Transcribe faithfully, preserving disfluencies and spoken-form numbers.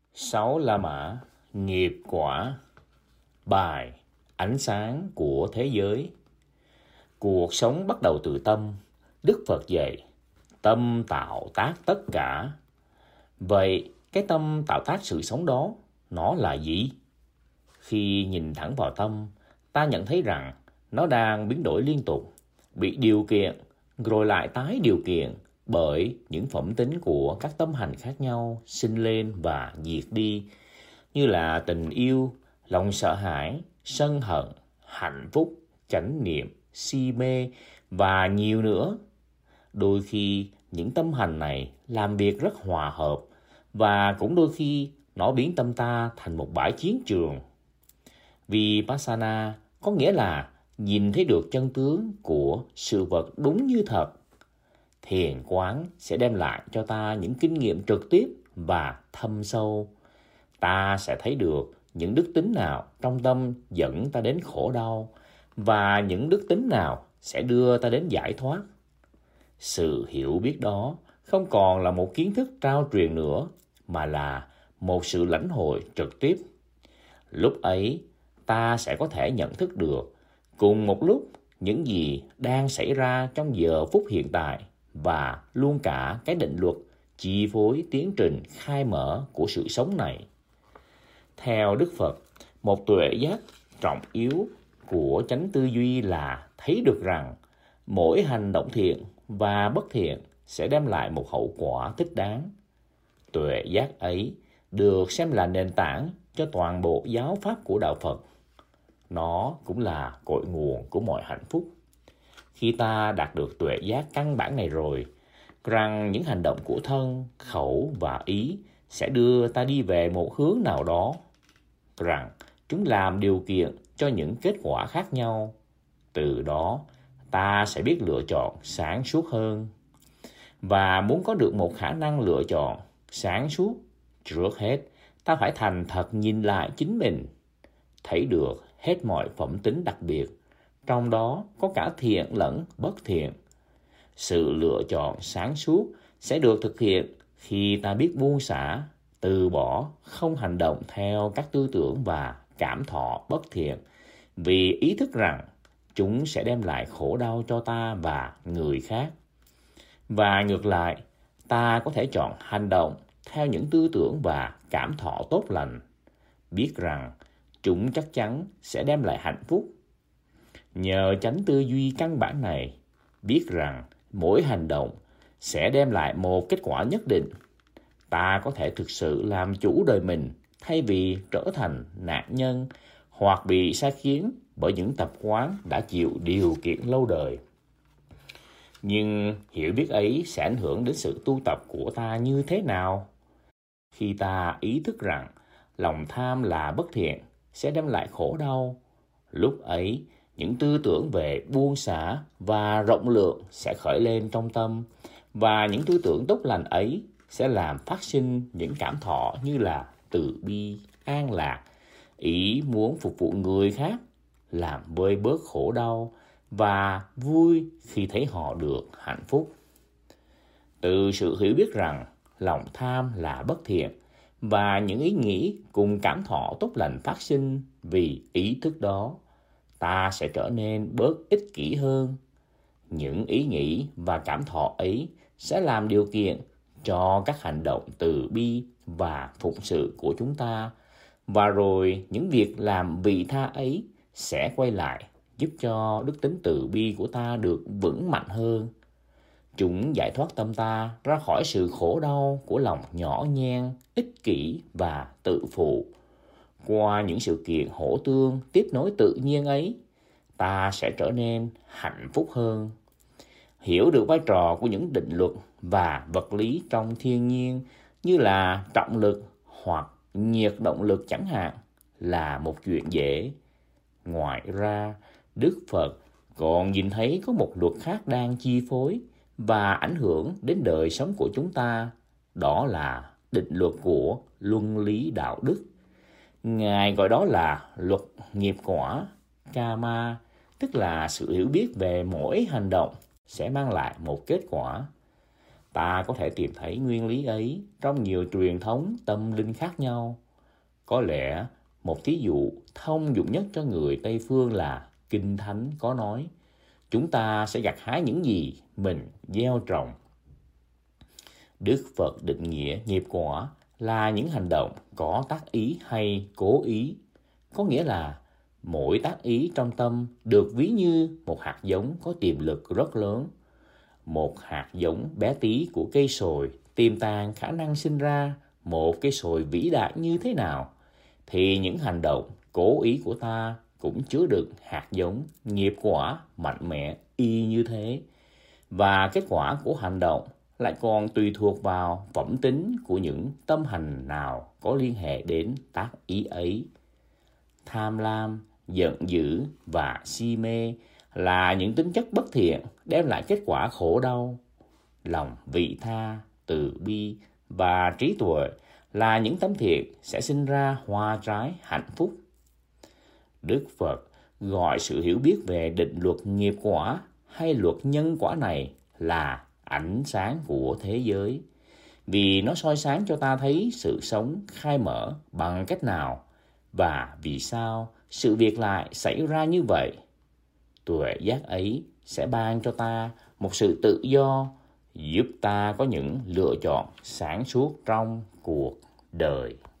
Sáu La Mã, nghiệp quả. Bài Ánh sáng của thế giới. Cuộc sống bắt đầu từ tâm. Đức Phật dạy, tâm tạo tác tất cả. Vậy cái tâm tạo tác sự sống đó, nó là gì? Khi nhìn thẳng vào tâm, ta nhận thấy rằng nó đang biến đổi liên tục, bị điều kiện rồi lại tái điều kiện bởi những phẩm tính của các tâm hành khác nhau sinh lên và diệt đi, như là tình yêu, lòng sợ hãi, sân hận, hạnh phúc, chánh niệm, si mê và nhiều nữa. Đôi khi những tâm hành này làm việc rất hòa hợp, và cũng đôi khi nó biến tâm ta thành một bãi chiến trường. Vipassana có nghĩa là nhìn thấy được chân tướng của sự vật đúng như thật. Thiền quán sẽ đem lại cho ta những kinh nghiệm trực tiếp và thâm sâu. Ta sẽ thấy được những đức tính nào trong tâm dẫn ta đến khổ đau, và những đức tính nào sẽ đưa ta đến giải thoát. Sự hiểu biết đó không còn là một kiến thức trao truyền nữa, mà là một sự lãnh hội trực tiếp. Lúc ấy, ta sẽ có thể nhận thức được cùng một lúc những gì đang xảy ra trong giờ phút hiện tại, và luôn cả cái định luật chi phối tiến trình khai mở của sự sống này. Theo Đức Phật, một tuệ giác trọng yếu của chánh tư duy là thấy được rằng mỗi hành động thiện và bất thiện sẽ đem lại một hậu quả thích đáng. Tuệ giác ấy được xem là nền tảng cho toàn bộ giáo pháp của Đạo Phật. Nó cũng là cội nguồn của mọi hạnh phúc. Khi ta đạt được tuệ giác căn bản này rồi, rằng những hành động của thân, khẩu và ý sẽ đưa ta đi về một hướng nào đó, rằng chúng làm điều kiện cho những kết quả khác nhau, từ đó ta sẽ biết lựa chọn sáng suốt hơn. Và muốn có được một khả năng lựa chọn sáng suốt, trước hết ta phải thành thật nhìn lại chính mình, thấy được hết mọi phẩm tính đặc biệt, trong đó có cả thiện lẫn bất thiện. Sự lựa chọn sáng suốt sẽ được thực hiện khi ta biết buông xả, từ bỏ, không hành động theo các tư tưởng và cảm thọ bất thiện, vì ý thức rằng chúng sẽ đem lại khổ đau cho ta và người khác. Và ngược lại, ta có thể chọn hành động theo những tư tưởng và cảm thọ tốt lành, biết rằng chúng chắc chắn sẽ đem lại hạnh phúc. Nhờ chánh tư duy căn bản này, biết rằng mỗi hành động sẽ đem lại một kết quả nhất định, ta có thể thực sự làm chủ đời mình thay vì trở thành nạn nhân hoặc bị sai khiến bởi những tập quán đã chịu điều kiện lâu đời. Nhưng hiểu biết ấy sẽ ảnh hưởng đến sự tu tập của ta như thế nào? Khi ta ý thức rằng lòng tham là bất thiện sẽ đem lại khổ đau, lúc ấy những tư tưởng về buông xả và rộng lượng sẽ khởi lên trong tâm, và những tư tưởng tốt lành ấy sẽ làm phát sinh những cảm thọ như là từ bi, an lạc, ý muốn phục vụ người khác, làm vơi bớt khổ đau và vui khi thấy họ được hạnh phúc. Từ sự hiểu biết rằng lòng tham là bất thiện, và những ý nghĩ cùng cảm thọ tốt lành phát sinh vì ý thức đó, ta sẽ trở nên bớt ích kỷ hơn. Những ý nghĩ và cảm thọ ấy sẽ làm điều kiện cho các hành động từ bi và phụng sự của chúng ta, và rồi những việc làm vị tha ấy sẽ quay lại giúp cho đức tính từ bi của ta được vững mạnh hơn. Chúng giải thoát tâm ta ra khỏi sự khổ đau của lòng nhỏ nhen, ích kỷ và tự phụ. Qua những sự kiện hỗ tương tiếp nối tự nhiên ấy, ta sẽ trở nên hạnh phúc hơn. Hiểu được vai trò của những định luật và vật lý trong thiên nhiên, như là trọng lực hoặc nhiệt động lực chẳng hạn, là một chuyện dễ. Ngoài ra, Đức Phật còn nhìn thấy có một luật khác đang chi phối và ảnh hưởng đến đời sống của chúng ta, đó là định luật của luân lý đạo đức. Ngài gọi đó là luật nghiệp quả, karma, tức là sự hiểu biết về mỗi hành động sẽ mang lại một kết quả. Ta có thể tìm thấy nguyên lý ấy trong nhiều truyền thống tâm linh khác nhau. Có lẽ một thí dụ thông dụng nhất cho người Tây phương là Kinh Thánh có nói: chúng ta sẽ gặt hái những gì mình gieo trồng. Đức Phật định nghĩa nghiệp quả là những hành động có tác ý hay cố ý. Có nghĩa là mỗi tác ý trong tâm được ví như một hạt giống có tiềm lực rất lớn. Một hạt giống bé tí của cây sồi tiềm tàng khả năng sinh ra một cây sồi vĩ đại như thế nào, thì những hành động cố ý của ta cũng chứa đựng hạt giống nghiệp quả mạnh mẽ y như thế. Và kết quả của hành động lại còn tùy thuộc vào phẩm tính của những tâm hành nào có liên hệ đến tác ý ấy. Tham lam, giận dữ và si mê là những tính chất bất thiện đem lại kết quả khổ đau. Lòng vị tha, từ bi và trí tuệ là những tấm thiện sẽ sinh ra hoa trái hạnh phúc. Đức Phật gọi sự hiểu biết về định luật nghiệp quả hay luật nhân quả này là ánh sáng của thế giới, vì nó soi sáng cho ta thấy sự sống khai mở bằng cách nào và vì sao sự việc lại xảy ra như vậy. Tuệ giác ấy sẽ ban cho ta một sự tự do, giúp ta có những lựa chọn sáng suốt trong cuộc đời.